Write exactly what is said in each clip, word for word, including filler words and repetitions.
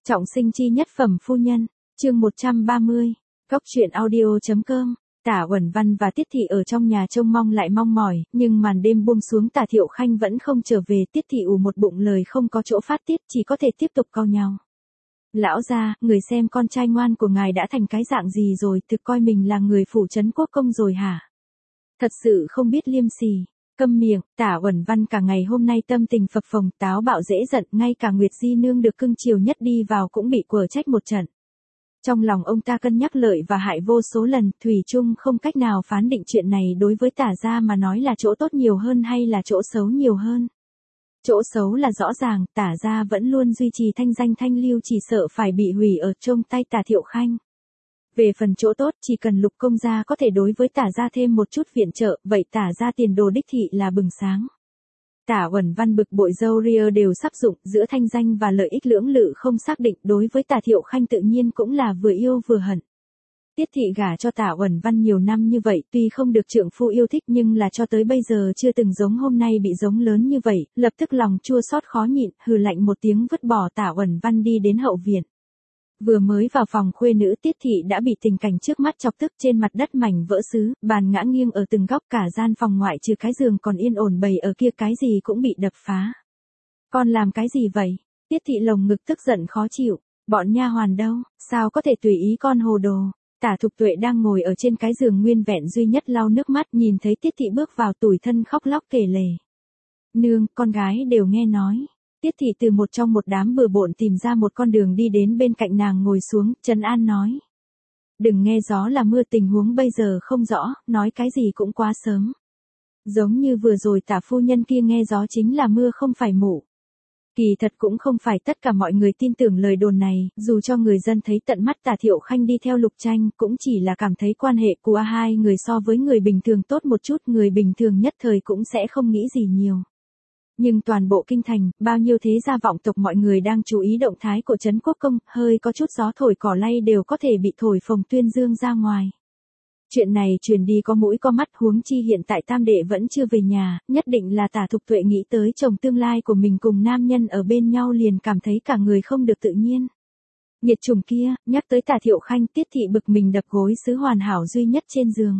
Trọng sinh chi nhất phẩm phu nhân, chương một trăm ba mươi, Góc truyện audio.com. Tả Uẩn Văn và Tiết Thị ở trong nhà trông mong lại mong mỏi, nhưng màn đêm buông xuống Tả Thiệu Khanh vẫn không trở về. Tiết Thị ù một bụng lời không có chỗ phát tiết, chỉ có thể tiếp tục cau nhau. Lão gia, người xem con trai ngoan của ngài đã thành cái dạng gì rồi, thực coi mình là người phủ trấn quốc công rồi hả? Thật sự không biết liêm sỉ. Câm miệng. Tả Uẩn Văn cả ngày hôm nay tâm tình phập phồng, táo bạo dễ giận, ngay cả Nguyệt Di nương được cưng chiều nhất đi vào cũng bị quở trách một trận. Trong lòng ông ta cân nhắc lợi và hại vô số lần, thủy chung không cách nào phán định chuyện này đối với Tả gia mà nói là chỗ tốt nhiều hơn hay là chỗ xấu nhiều hơn. Chỗ xấu là rõ ràng, Tả gia vẫn luôn duy trì thanh danh thanh lưu, chỉ sợ phải bị hủy ở trong tay Tả Thiệu Khanh. Về phần chỗ tốt, chỉ cần Lục công gia có thể đối với Tả gia thêm một chút viện trợ, vậy Tả gia tiền đồ đích thị là bừng sáng. Tả Uẩn Văn bực bội râu ria đều sắp rụng, giữa thanh danh và lợi ích lưỡng lự không xác định, đối với Tả Thiệu Khanh tự nhiên cũng là vừa yêu vừa hận. Tiết Thị gả cho Tả Uẩn Văn nhiều năm như vậy, tuy không được trượng phu yêu thích nhưng là cho tới bây giờ chưa từng giống hôm nay bị giống lớn như vậy, lập tức lòng chua xót khó nhịn, hừ lạnh một tiếng vứt bỏ Tả Uẩn Văn đi đến hậu viện. Vừa mới vào phòng khuê nữ, Tiết Thị đã bị tình cảnh trước mắt chọc tức. Trên mặt đất mảnh vỡ sứ, bàn ngã nghiêng ở từng góc, cả gian phòng ngoại trừ cái giường còn yên ổn bày ở kia cái gì cũng bị đập phá. Con làm cái gì vậy? Tiết Thị lồng ngực tức giận khó chịu. Bọn nha hoàn đâu, sao có thể tùy ý con hồ đồ? Tả Thục Tuệ đang ngồi ở trên cái giường nguyên vẹn duy nhất lau nước mắt, nhìn thấy Tiết Thị bước vào tủi thân khóc lóc kể lể. Nương, con gái đều nghe nói. Tiết Thị từ một trong một đám bừa bộn tìm ra một con đường đi đến bên cạnh nàng ngồi xuống, trấn an nói. Đừng nghe gió là mưa, tình huống bây giờ không rõ, nói cái gì cũng quá sớm. Giống như vừa rồi Tả phu nhân kia nghe gió chính là mưa không phải mụ. Kỳ thật cũng không phải tất cả mọi người tin tưởng lời đồn này, dù cho người dân thấy tận mắt Tả Thiệu Khanh đi theo Lục Tranh, cũng chỉ là cảm thấy quan hệ của hai người so với người bình thường tốt một chút, người bình thường nhất thời cũng sẽ không nghĩ gì nhiều. Nhưng toàn bộ kinh thành, bao nhiêu thế gia vọng tộc mọi người đang chú ý động thái của trấn quốc công, hơi có chút gió thổi cỏ lay đều có thể bị thổi phồng tuyên dương ra ngoài. Chuyện này truyền đi có mũi có mắt, huống chi hiện tại tam đệ vẫn chưa về nhà, nhất định là Tả Thục Tuệ nghĩ tới chồng tương lai của mình cùng nam nhân ở bên nhau liền cảm thấy cả người không được tự nhiên. Nhiệt chủng kia, nhắc tới Tả Thiệu Khanh, Tiết Thị bực mình đập gối sứ hoàn hảo duy nhất trên giường.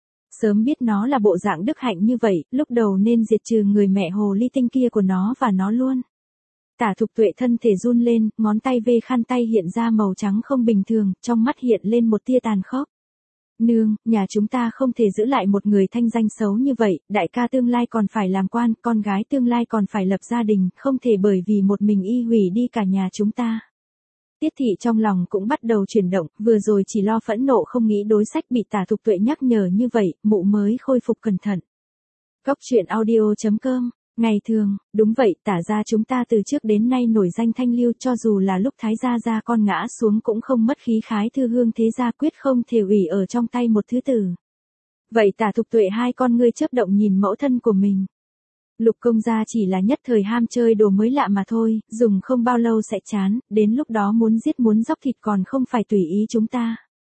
Sớm biết nó là bộ dạng đức hạnh như vậy, lúc đầu nên diệt trừ người mẹ hồ ly tinh kia của nó và nó luôn. Tả Thục Tuệ thân thể run lên, ngón tay vê khăn tay hiện ra màu trắng không bình thường, trong mắt hiện lên một tia tàn khốc. Nương, nhà chúng ta không thể giữ lại một người thanh danh xấu như vậy, đại ca tương lai còn phải làm quan, con gái tương lai còn phải lập gia đình, không thể bởi vì một mình y hủy đi cả nhà chúng ta. Tiết Thị trong lòng cũng bắt đầu chuyển động, vừa rồi chỉ lo phẫn nộ không nghĩ đối sách bị Tả Thục Tuệ nhắc nhở như vậy, mụ mới khôi phục cẩn thận. Góc truyện audio.com. Ngày thường, đúng vậy, Tả gia chúng ta từ trước đến nay nổi danh thanh lưu, cho dù là lúc Thái gia gia con ngã xuống cũng không mất khí khái thư hương thế gia, quyết không thể ủy ở trong tay một thứ tử. Vậy Tả Thục Tuệ hai con ngươi chớp động nhìn mẫu thân của mình. Lục công gia chỉ là nhất thời ham chơi đồ mới lạ mà thôi, dùng không bao lâu sẽ chán, đến lúc đó muốn giết muốn dóc thịt còn không phải tùy ý chúng ta.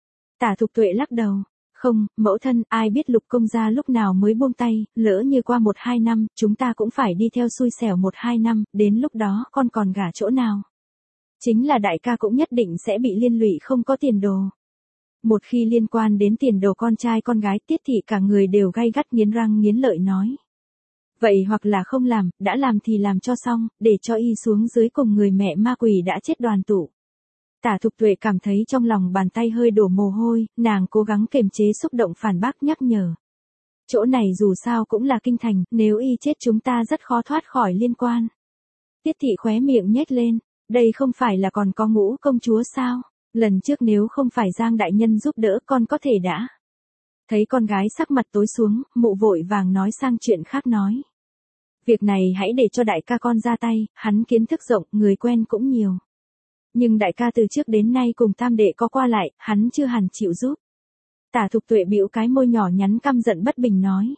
Tả Thục Tuệ lắc đầu. Không, mẫu thân, ai biết Lục công gia lúc nào mới buông tay, lỡ như qua một hai năm, chúng ta cũng phải đi theo xui xẻo một hai năm, đến lúc đó con còn gả chỗ nào. Chính là đại ca cũng nhất định sẽ bị liên lụy không có tiền đồ. Một khi liên quan đến tiền đồ con trai con gái, Tiết Thị cả người đều gay gắt nghiến răng nghiến lợi nói. Vậy hoặc là không làm, đã làm thì làm cho xong, để cho y xuống dưới cùng người mẹ ma quỷ đã chết đoàn tụ. Tả Thục Tuệ cảm thấy trong lòng bàn tay hơi đổ mồ hôi, nàng cố gắng kiềm chế xúc động phản bác nhắc nhở. Chỗ này dù sao cũng là kinh thành, nếu y chết chúng ta rất khó thoát khỏi liên quan. Tiết Thị khóe miệng nhếch lên, đây không phải là còn có Ngũ công chúa sao, lần trước nếu không phải Giang đại nhân giúp đỡ con có thể đã. Thấy con gái sắc mặt tối xuống, mụ vội vàng nói sang chuyện khác nói. Việc này hãy để cho đại ca con ra tay, hắn kiến thức rộng, người quen cũng nhiều. Nhưng đại ca từ trước đến nay cùng tam đệ có qua lại, hắn chưa hẳn chịu giúp. Tả Thục Tuệ bĩu cái môi nhỏ nhắn căm giận bất bình nói.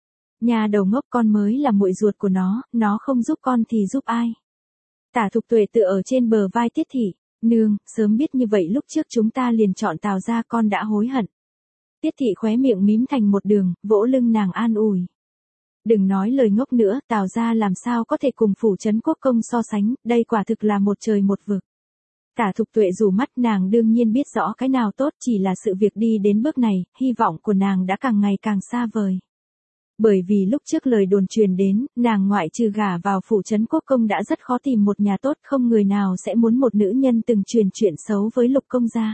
Nhà đầu ngốc, con mới là muội ruột của nó, nó không giúp con thì giúp ai. Tả Thục Tuệ tựa ở trên bờ vai Tiết Thị, nương, sớm biết như vậy lúc trước chúng ta liền chọn Tào gia, con đã hối hận. Tiết Thị khóe miệng mím thành một đường, vỗ lưng nàng an ủi. Đừng nói lời ngốc nữa, Tào gia làm sao có thể cùng phủ trấn quốc công so sánh, đây quả thực là một trời một vực. Tả Thục Tuệ rủ mắt, nàng đương nhiên biết rõ cái nào tốt, chỉ là sự việc đi đến bước này, hy vọng của nàng đã càng ngày càng xa vời. Bởi vì lúc trước lời đồn truyền đến, nàng ngoại trừ gả vào phủ trấn quốc công đã rất khó tìm một nhà tốt, không người nào sẽ muốn một nữ nhân từng truyền chuyện xấu với Lục công gia.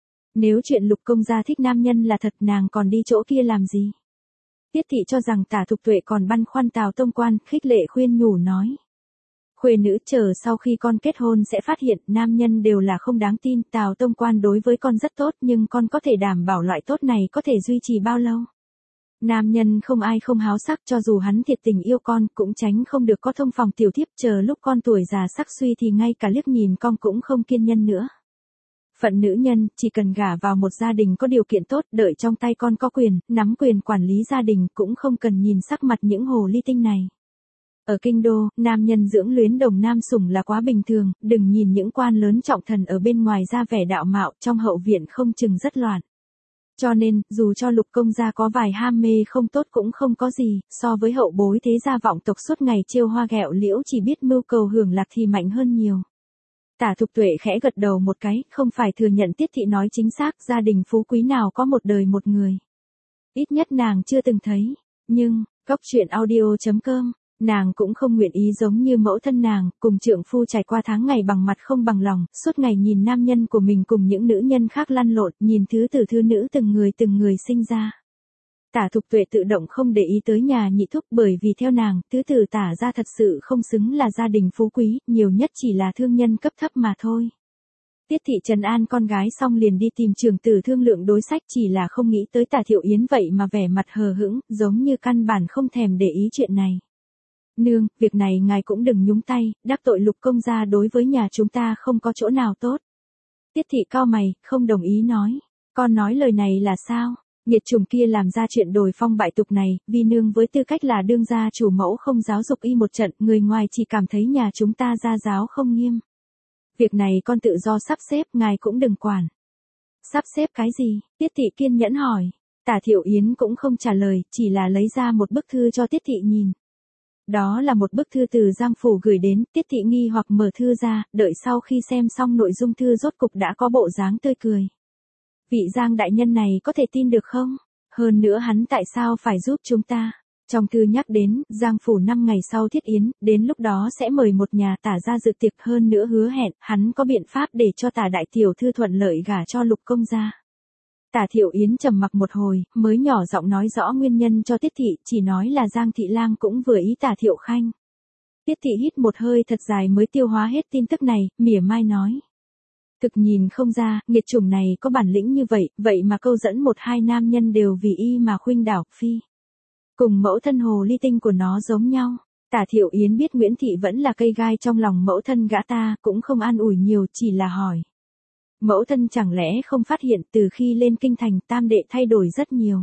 Nếu chuyện Lục công gia thích nam nhân là thật, nàng còn đi chỗ kia làm gì? Tiết thị cho rằng Tả Thục Tuệ còn băn khoăn Tào Tông Quan, khích lệ khuyên nhủ nói. Khuê nữ chờ sau khi con kết hôn sẽ phát hiện nam nhân đều là không đáng tin, Tào Tông Quan đối với con rất tốt nhưng con có thể đảm bảo loại tốt này có thể duy trì bao lâu? Nam nhân không ai không háo sắc, cho dù hắn thiệt tình yêu con cũng tránh không được có thông phòng tiểu thiếp, chờ lúc con tuổi già sắc suy thì ngay cả liếc nhìn con cũng không kiên nhẫn nữa. Phận nữ nhân, chỉ cần gả vào một gia đình có điều kiện tốt, đợi trong tay con có quyền, nắm quyền quản lý gia đình, cũng không cần nhìn sắc mặt những hồ ly tinh này. Ở kinh đô, nam nhân dưỡng luyến đồng nam sủng là quá bình thường, đừng nhìn những quan lớn trọng thần ở bên ngoài ra vẻ đạo mạo, trong hậu viện không chừng rất loạn. Cho nên, dù cho Lục công gia có vài ham mê không tốt cũng không có gì, so với hậu bối thế gia vọng tộc suốt ngày trêu hoa ghẹo liễu chỉ biết mưu cầu hưởng lạc thì mạnh hơn nhiều. Tả Thục Tuệ khẽ gật đầu một cái, không phải thừa nhận Tiết thị nói chính xác, gia đình phú quý nào có một đời một người. Ít nhất nàng chưa từng thấy, nhưng, góc truyện audio chấm com, nàng cũng không nguyện ý giống như mẫu thân nàng, cùng trượng phu trải qua tháng ngày bằng mặt không bằng lòng, suốt ngày nhìn nam nhân của mình cùng những nữ nhân khác lăn lộn, nhìn thứ từ thứ nữ từng người từng người sinh ra. Tả Thục Tuệ tự động không để ý tới nhà nhị thúc, bởi vì theo nàng, thứ từ Tả ra thật sự không xứng là gia đình phú quý, nhiều nhất chỉ là thương nhân cấp thấp mà thôi. Tiết thị trấn an con gái xong liền đi tìm trưởng tử thương lượng đối sách, chỉ là không nghĩ tới Tả Thiệu Yến vậy mà vẻ mặt hờ hững, giống như căn bản không thèm để ý chuyện này. Nương, việc này ngài cũng đừng nhúng tay, đắc tội Lục công gia đối với nhà chúng ta không có chỗ nào tốt. Tiết thị cau mày, không đồng ý nói. Con nói lời này là sao? Nghiệt chủng kia làm ra chuyện đồi phong bại tục này, vì nương với tư cách là đương gia chủ mẫu không giáo dục y một trận, người ngoài chỉ cảm thấy nhà chúng ta gia giáo không nghiêm. Việc này con tự do sắp xếp, ngài cũng đừng quản. Sắp xếp cái gì? Tiết thị kiên nhẫn hỏi. Tả Thiệu Yến cũng không trả lời, chỉ là lấy ra một bức thư cho Tiết thị nhìn. Đó là một bức thư từ Giang phủ gửi đến, Tiết thị nghi hoặc mở thư ra, đợi sau khi xem xong nội dung thư rốt cục đã có bộ dáng tươi cười. Vị Giang đại nhân này có thể tin được không? Hơn nữa hắn tại sao phải giúp chúng ta? Trong thư nhắc đến, Giang phủ năm ngày sau thiết yến, đến lúc đó sẽ mời một nhà Tả ra dự tiệc, hơn nữa hứa hẹn, hắn có biện pháp để cho Tả đại tiểu thư thuận lợi gả cho Lục công gia. Tả Thiệu Yến trầm mặc một hồi, mới nhỏ giọng nói rõ nguyên nhân cho Tiết thị, chỉ nói là Giang thị lang cũng vừa ý Tả Thiệu Khanh. Tiết thị hít một hơi thật dài mới tiêu hóa hết tin tức này, mỉa mai nói. Thực nhìn không ra, nghiệt chủng này có bản lĩnh như vậy, vậy mà câu dẫn một hai nam nhân đều vì y mà khuynh đảo, phi. Cùng mẫu thân hồ ly tinh của nó giống nhau. Tả Thiệu Yến biết Nguyễn Thị vẫn là cây gai trong lòng mẫu thân gã ta, cũng không an ủi nhiều, chỉ là hỏi. Mẫu thân chẳng lẽ không phát hiện từ khi lên kinh thành tam đệ thay đổi rất nhiều.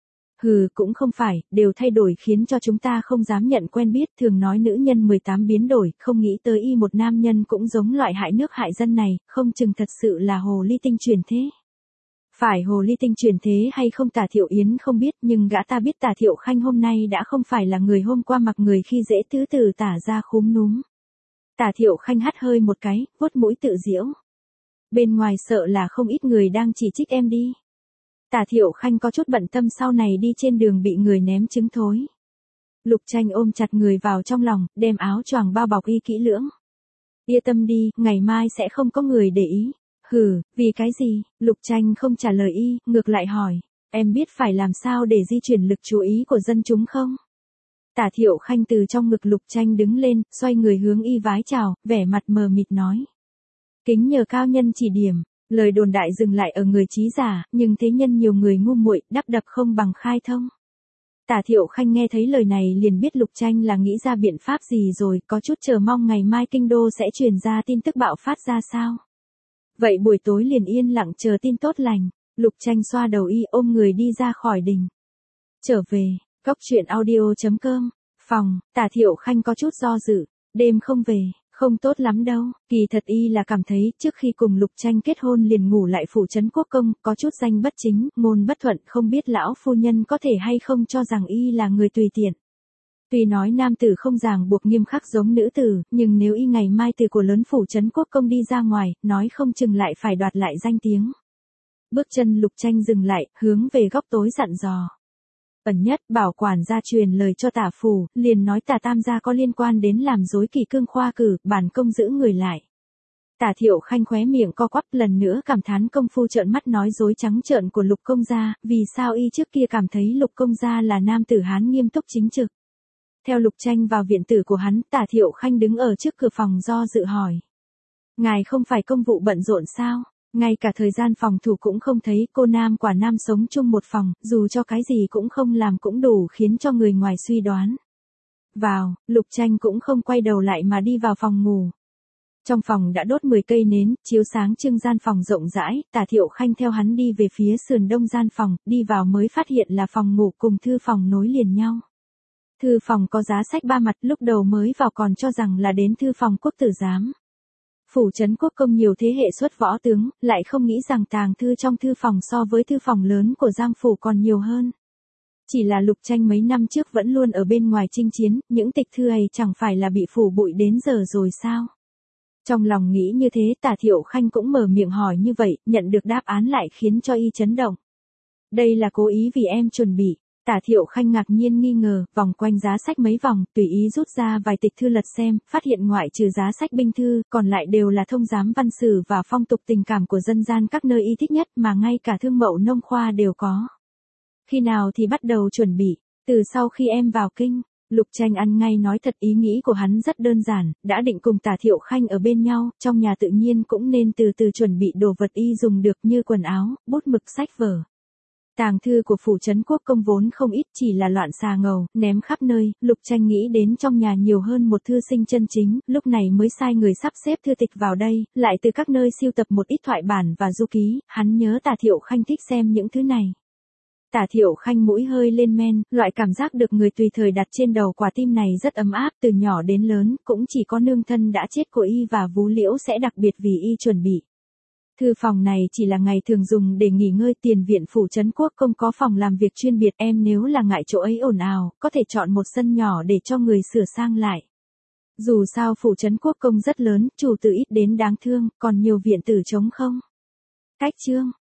Hừ, cũng không phải, đều thay đổi khiến cho chúng ta không dám nhận quen biết, thường nói nữ nhân mười tám biến đổi, không nghĩ tới y một nam nhân cũng giống loại hại nước hại dân này, không chừng thật sự là hồ ly tinh truyền thế. Phải hồ ly tinh truyền thế hay không Tả Thiệu Yến không biết, nhưng gã ta biết Tả Thiệu Khanh hôm nay đã không phải là người hôm qua mặc người khi dễ tứ từ Tả ra khúm núm. Tả Thiệu Khanh hắt hơi một cái, vuốt mũi tự giễu. Bên ngoài sợ là không ít người đang chỉ trích em đi. Tả Thiệu Khanh có chút bận tâm sau này đi trên đường bị người ném trứng thối. Lục Tranh ôm chặt người vào trong lòng, đem áo choàng bao bọc y kỹ lưỡng. Yên tâm đi, ngày mai sẽ không có người để ý. Hừ, vì cái gì? Lục Tranh không trả lời y, ngược lại hỏi. Em biết phải làm sao để di chuyển lực chú ý của dân chúng không? Tả Thiệu Khanh từ trong ngực Lục Tranh đứng lên, xoay người hướng y vái chào, vẻ mặt mờ mịt nói. Kính nhờ cao nhân chỉ điểm. Lời đồn đại dừng lại ở người trí giả, nhưng thế nhân nhiều người ngu muội, đắp đập không bằng khai thông. Tả Thiệu Khanh nghe thấy lời này liền biết Lục Tranh là nghĩ ra biện pháp gì rồi, có chút chờ mong ngày mai kinh đô sẽ truyền ra tin tức bạo phát ra sao. Vậy buổi tối liền yên lặng chờ tin tốt lành. Lục Tranh xoa đầu y ôm người đi ra khỏi đình. Trở về, góc truyện audio chấm com, phòng, Tả Thiệu Khanh có chút do dự, đêm không về. Không tốt lắm đâu, kỳ thật y là cảm thấy trước khi cùng Lục Tranh kết hôn liền ngủ lại phủ trấn quốc công, có chút danh bất chính, ngôn bất thuận, không biết lão phu nhân có thể hay không cho rằng y là người tùy tiện. Tuy nói nam tử không ràng buộc nghiêm khắc giống nữ tử, nhưng nếu y ngày mai từ của lớn phủ trấn quốc công đi ra ngoài, nói không chừng lại phải đoạt lại danh tiếng. Bước chân Lục Tranh dừng lại, hướng về góc tối dặn dò. Ẩn nhất bảo quản gia truyền lời cho tả phủ, liền nói tả tam gia có liên quan đến làm dối kỳ cương khoa cử, bản công giữ người lại. Tả Thiệu Khanh khóe miệng co quắp, lần nữa cảm thán công phu trợn mắt nói dối trắng trợn của Lục công gia, vì sao y trước kia cảm thấy Lục công gia là nam tử Hán nghiêm túc chính trực. Theo Lục Tranh vào viện tử của hắn, Tả Thiệu Khanh đứng ở trước cửa phòng do dự hỏi. Ngài không phải công vụ bận rộn sao? Ngay cả thời gian phòng thủ cũng không thấy, cô nam quả nam sống chung một phòng, dù cho cái gì cũng không làm cũng đủ khiến cho người ngoài suy đoán. Vào, Lục Tranh cũng không quay đầu lại mà đi vào phòng ngủ. Trong phòng đã đốt mười cây nến, chiếu sáng trưng gian phòng rộng rãi, Tả Thiệu Khanh theo hắn đi về phía sườn đông gian phòng, đi vào mới phát hiện là phòng ngủ cùng thư phòng nối liền nhau. Thư phòng có giá sách ba mặt, lúc đầu mới vào còn cho rằng là đến thư phòng quốc tử giám. Phủ trấn quốc công nhiều thế hệ xuất võ tướng, lại không nghĩ rằng tàng thư trong thư phòng so với thư phòng lớn của Giang phủ còn nhiều hơn. Chỉ là Lục Tranh mấy năm trước vẫn luôn ở bên ngoài chinh chiến, những tịch thư ấy chẳng phải là bị phủ bụi đến giờ rồi sao? Trong lòng nghĩ như thế, Tả Thiệu Khanh cũng mở miệng hỏi như vậy, nhận được đáp án lại khiến cho y chấn động. Đây là cố ý vì em chuẩn bị. Tả Thiệu Khanh ngạc nhiên nghi ngờ, vòng quanh giá sách mấy vòng, tùy ý rút ra vài tịch thư lật xem, phát hiện ngoại trừ giá sách binh thư, còn lại đều là thông giám văn sử và phong tục tình cảm của dân gian các nơi y thích nhất mà ngay cả thương mậu nông khoa đều có. Khi nào thì bắt đầu chuẩn bị? Từ sau khi em vào kinh. Lục Tranh ăn ngay nói thật, ý nghĩ của hắn rất đơn giản, đã định cùng Tả Thiệu Khanh ở bên nhau, trong nhà tự nhiên cũng nên từ từ chuẩn bị đồ vật y dùng được như quần áo, bút mực sách vở. Tàng thư của phủ trấn quốc công vốn không ít, chỉ là loạn xà ngầu, ném khắp nơi, Lục Tranh nghĩ đến trong nhà nhiều hơn một thư sinh chân chính, lúc này mới sai người sắp xếp thư tịch vào đây, lại từ các nơi siêu tập một ít thoại bản và du ký, hắn nhớ Tả Thiệu Khanh thích xem những thứ này. Tả Thiệu Khanh mũi hơi lên men, loại cảm giác được người tùy thời đặt trên đầu quả tim này rất ấm áp, từ nhỏ đến lớn, cũng chỉ có nương thân đã chết của y và Vú Liễu sẽ đặc biệt vì y chuẩn bị. Thư phòng này chỉ là ngày thường dùng để nghỉ ngơi, tiền viện phủ trấn quốc công có phòng làm việc chuyên biệt, em nếu là ngại chỗ ấy ồn ào, có thể chọn một sân nhỏ để cho người sửa sang lại. Dù sao phủ trấn quốc công rất lớn, chủ tử ít đến đáng thương, còn nhiều viện tử trống không. Cách chương